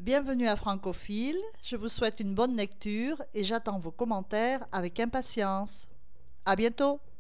Bienvenue à Francophile, je vous souhaite une bonne lecture et j'attends vos commentaires avec impatience. À bientôt!